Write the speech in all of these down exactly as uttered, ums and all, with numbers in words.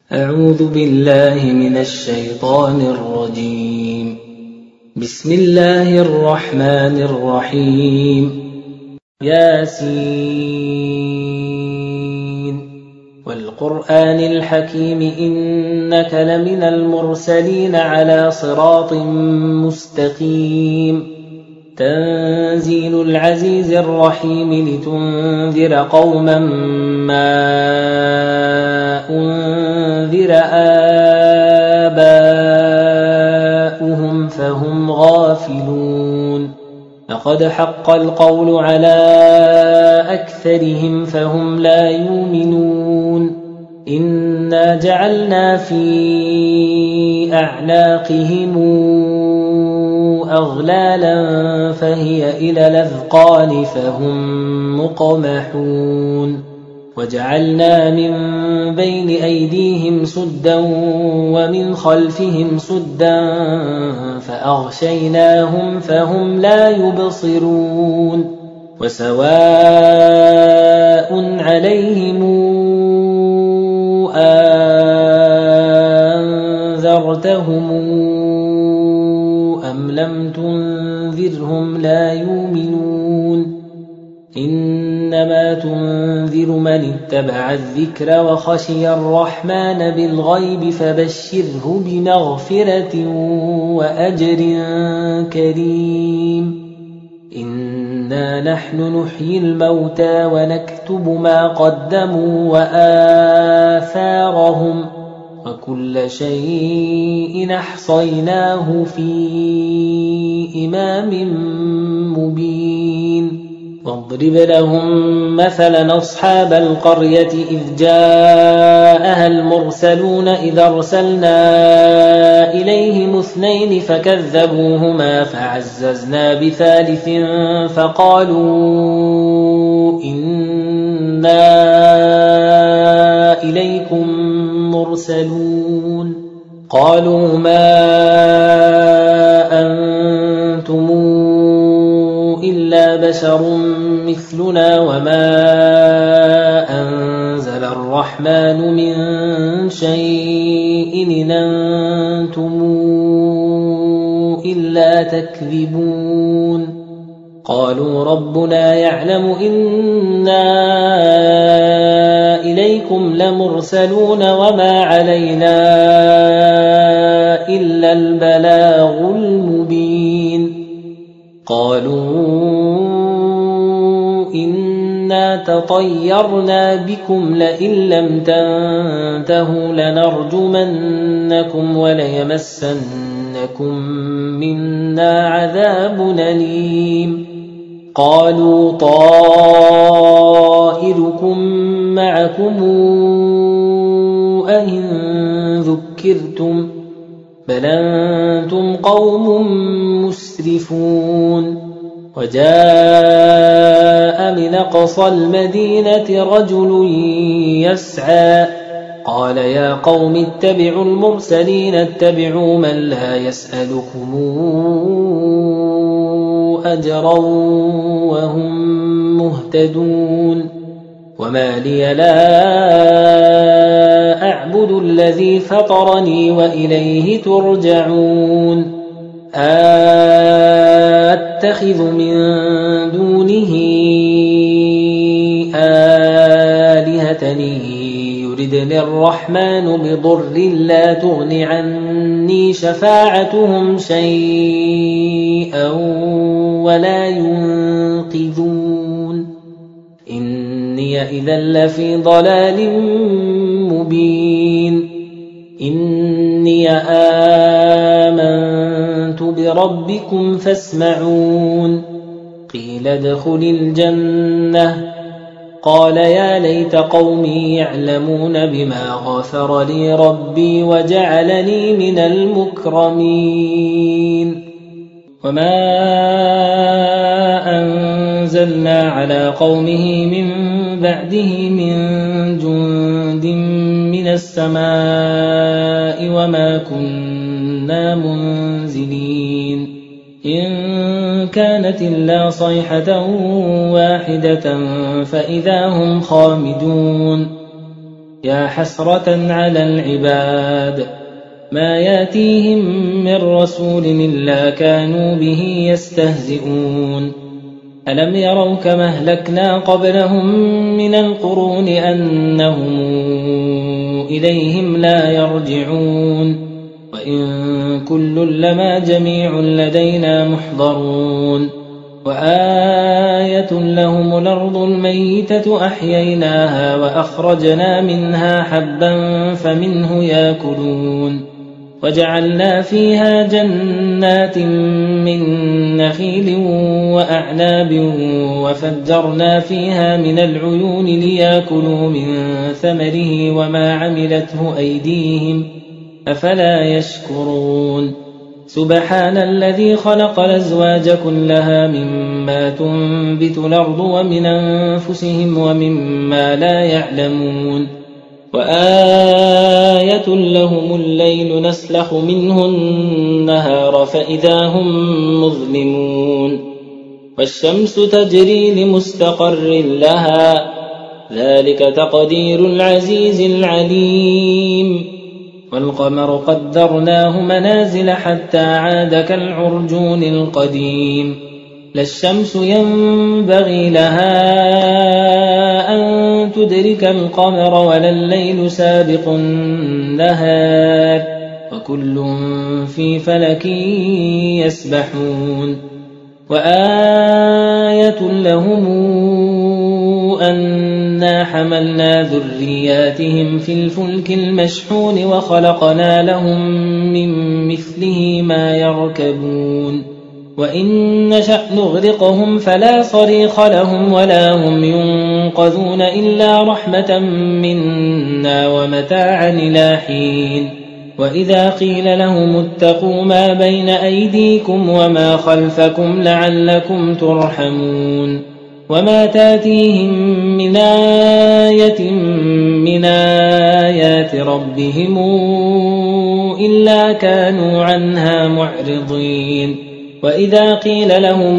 أعوذ بالله من الشيطان الرجيم. بسم الله الرحمن الرحيم. ياسين والقرآن الحكيم إنك لمن المرسلين على صراط مستقيم. تنزيل العزيز الرحيم لتنذر قوما ما أنذر آباؤهم فهم غافلون. لقد حق القول على أكثرهم فهم لا يؤمنون. إنا جعلنا في أعناقهم أغلالا فهي إلى الأذقان فهم مقمحون. وجعلنا من بين أيديهم سدا ومن خلفهم سدا فأغشيناهم فهم لا يبصرون. وسواء عليهم أنذرتهم أم لم تنذرهم لا يؤمنون. إنما تنذر من اتبع الذكر وخشي الرحمن بالغيب فبشره بمغفرة وأجر كريم. إنا نحن نحيي الموتى ونكتب ما قدموا وآثارهم وكل شيء أحصيناه في إمام مبين. واضرب لهم مثلا أصحاب القرية إذ جاءها المرسلون إذ أرسلنا إليهم اثنين فكذبوهما فعززنا بثالث فقالوا إنا إليكم مرسلون. قالوا ما أنتم إلا بشر مثلنا وما أنزل الرحمن من شيء إن أنتم إلا تكذبون. قالوا ربنا يعلم إنا إليكم لمرسلون وما علينا إلا البلاغ المبين. قالوا إنا تطيرنا بكم لئن لم تنتهوا لنرجمنكم وليمسنكم منا عذاب أليم. قالوا طائركم معكم أئن ذكرتم بل أنتم قوم مسرفون. وجاء من أقصى المدينة رجل يسعى قال يا قوم اتبعوا المرسلين اتبعوا من لا يسألكم أجرا وهم مهتدون. وما لي لا أعبد الذي فطرني وإليه ترجعون. أتخذ من دونه آلهة يردني الرحمن بضر لا تغن عني شفاعتهم شيئا ولا ينقذون. إني إذا لفي ضلال مبين. إني آمنت بربكم فاسمعون. قيل ادخل الجنة قال يا ليت قومي يعلمون بما غفر لي ربي وجعلني من المكرمين. وما أنزلنا على قومه من بعده من جند من السماء وما كنا منزلين. إن كانت إلا صيحة واحدة فإذا هم خامدون. يا حسرة على العباد ما ياتيهم من رسول إلا كانوا به يستهزئون ألم يروا كما أهلكنا قبلهم من القرون أنهم إليهم لا يرجعون وإن كل لما جميع لدينا محضرون وآية لهم الأرض الميتة أحييناها وأخرجنا منها حبا فمنه يأكلون وجعلنا فيها جنات من نخيل وأعناب وفجرنا فيها من العيون ليأكلوا من ثمره وما عملته أيديهم أفلا يشكرون سبحان الذي خلق الأزواج كلها مما تنبت الأرض ومن أنفسهم ومما لا يعلمون وآية لهم الليل نسلخ منه النهار فإذا هم مظلمون والشمس تجري لمستقر لها ذلك تقدير العزيز العليم والقمر قدرناه منازل حتى عاد كالعرجون القديم لا الشمس ينبغي لها أن تدرك القمر ولا الليل سابق النهار وكل في فلك يسبحون وآية لهم أنا حملنا ذرياتهم في الفلك المشحون وخلقنا لهم من مثله ما يركبون وإن نشأ نغرقهم فلا صريخ لهم ولا هم ينقذون إلا رحمة منا ومتاعا إلى حين وإذا قيل لهم اتقوا ما بين أيديكم وما خلفكم لعلكم ترحمون وما تاتيهم من آية من آيات ربهم إلا كانوا عنها معرضين وإذا قيل لهم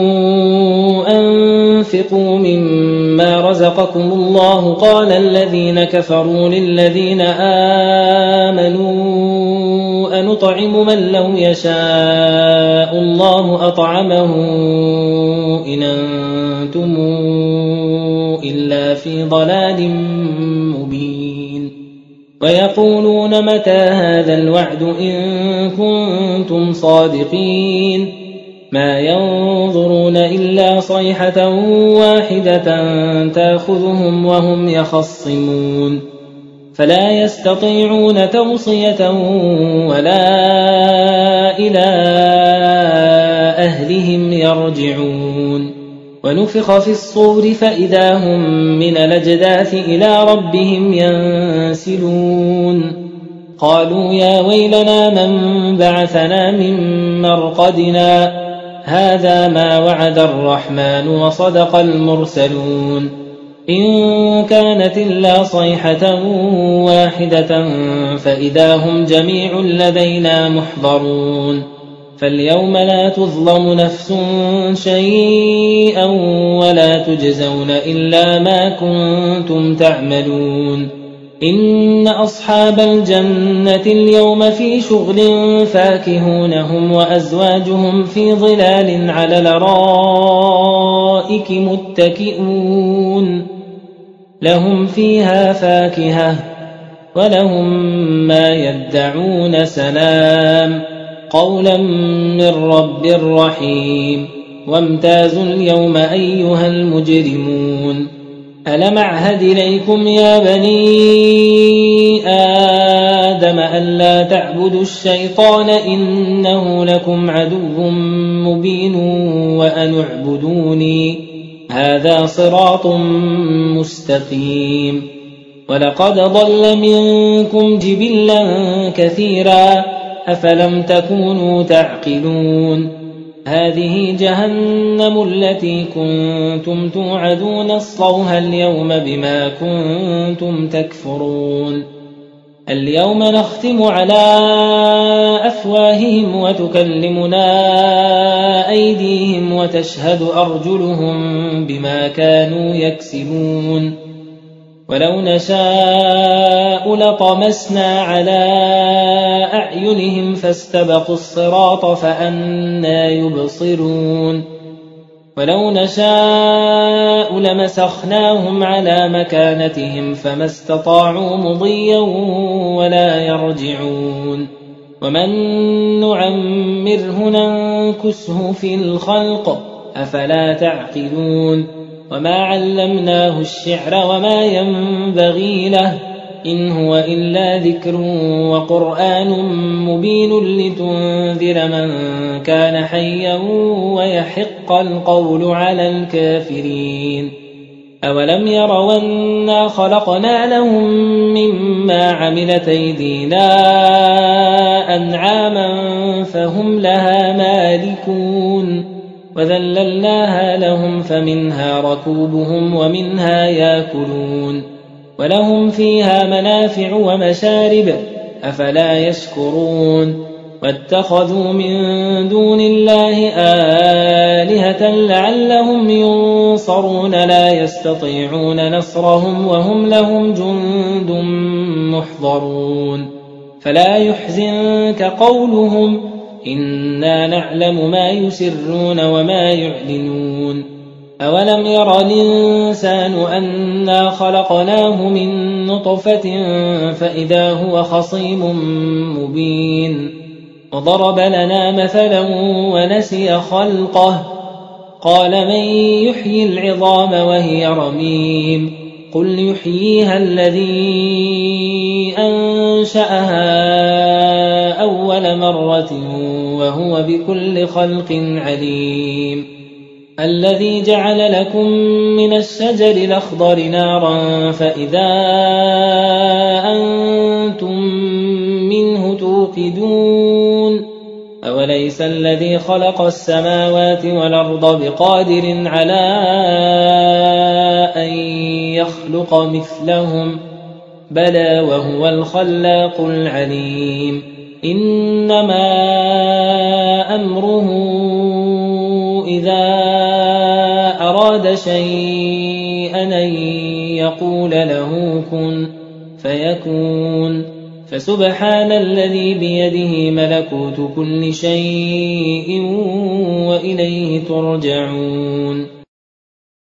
أنفقوا مما رزقكم الله قال الذين كفروا للذين آمنوا أنطعم من لو يشاء الله أطعمه إن أنتم إلا في ضلال مبين ويقولون متى هذا الوعد إن كنتم صادقين ما ينظرون إلا صيحة واحدة تأخذهم وهم يخصمون فلا يستطيعون توصية ولا إلى أهلهم يرجعون ونفخ في الصور فإذا هم من الأجداث إلى ربهم ينسلون قالوا يا ويلنا من بعثنا من مرقدنا هذا ما وعد الرحمن وصدق المرسلون إن كانت إلا صيحة واحدة فإذا هم جميع لدينا محضرون فاليوم لا تظلم نفس شيئا ولا تجزون إلا ما كنتم تعملون إن أصحاب الجنة اليوم في شغل فاكهون هم وأزواجهم في ظلال على الأرائك متكئون لهم فيها فاكهة ولهم ما يدعون سلام قولا من رب رحيم وامتازوا اليوم أيها المجرمون ألم أعهد إليكم يا بني آدم ألا تعبدوا الشيطان إنه لكم عدو مبين وأن اعبدوني هذا صراط مستقيم ولقد ضل منكم جبلا كثيرا أفلم تكونوا تعقلون هذه جهنم التي كنتم توعدون اصلوها اليوم بما كنتم تكفرون اليوم نختم على أفواههم وتكلمنا أيديهم وتشهد أرجلهم بما كانوا يكسبون ولو نشاء لطمسنا على أعينهم فاستبقوا الصراط فأنى يبصرون ولو نشاء لمسخناهم على مكانتهم فما استطاعوا مضيا ولا يرجعون ومن نعمره ننكسه في الخلق أفلا تعقلون وما علمناه الشعر وما ينبغي له إن هو إلا ذكر وقرآن مبين لتنذر من كان حيا ويحق القول على الكافرين أولم يروا أنا خلقنا لهم مما عملت أيدينا أنعاما فهم لها مالكون وذللناها لهم فمنها ركوبهم ومنها ياكلون ولهم فيها منافع ومشارب أفلا يشكرون واتخذوا من دون الله آلهة لعلهم ينصرون لا يستطيعون نصرهم وهم لهم جند محضرون فلا يحزنك قولهم إنا نعلم ما يسرون وما يعلنون أولم ير الإنسان أنا خلقناه من نطفة فإذا هو خصيم مبين وضرب لنا مثلا ونسي خلقه قال من يحيي العظام وهي رميم قل يحييها الذي أنشأها أول مرة وهو بكل خلق عليم الذي جعل لكم من الشجر الأخضر نارا فإذا أنتم منه توقدون أوليس الذي خلق السماوات والأرض بقادر على أن يخلق مثلهم بلى وهو الخلاق العليم إنما أمره إذا أراد شيئا أن يقول له كن فيكون فسبحان الذي بيده ملكوت كل شيء وإليه ترجعون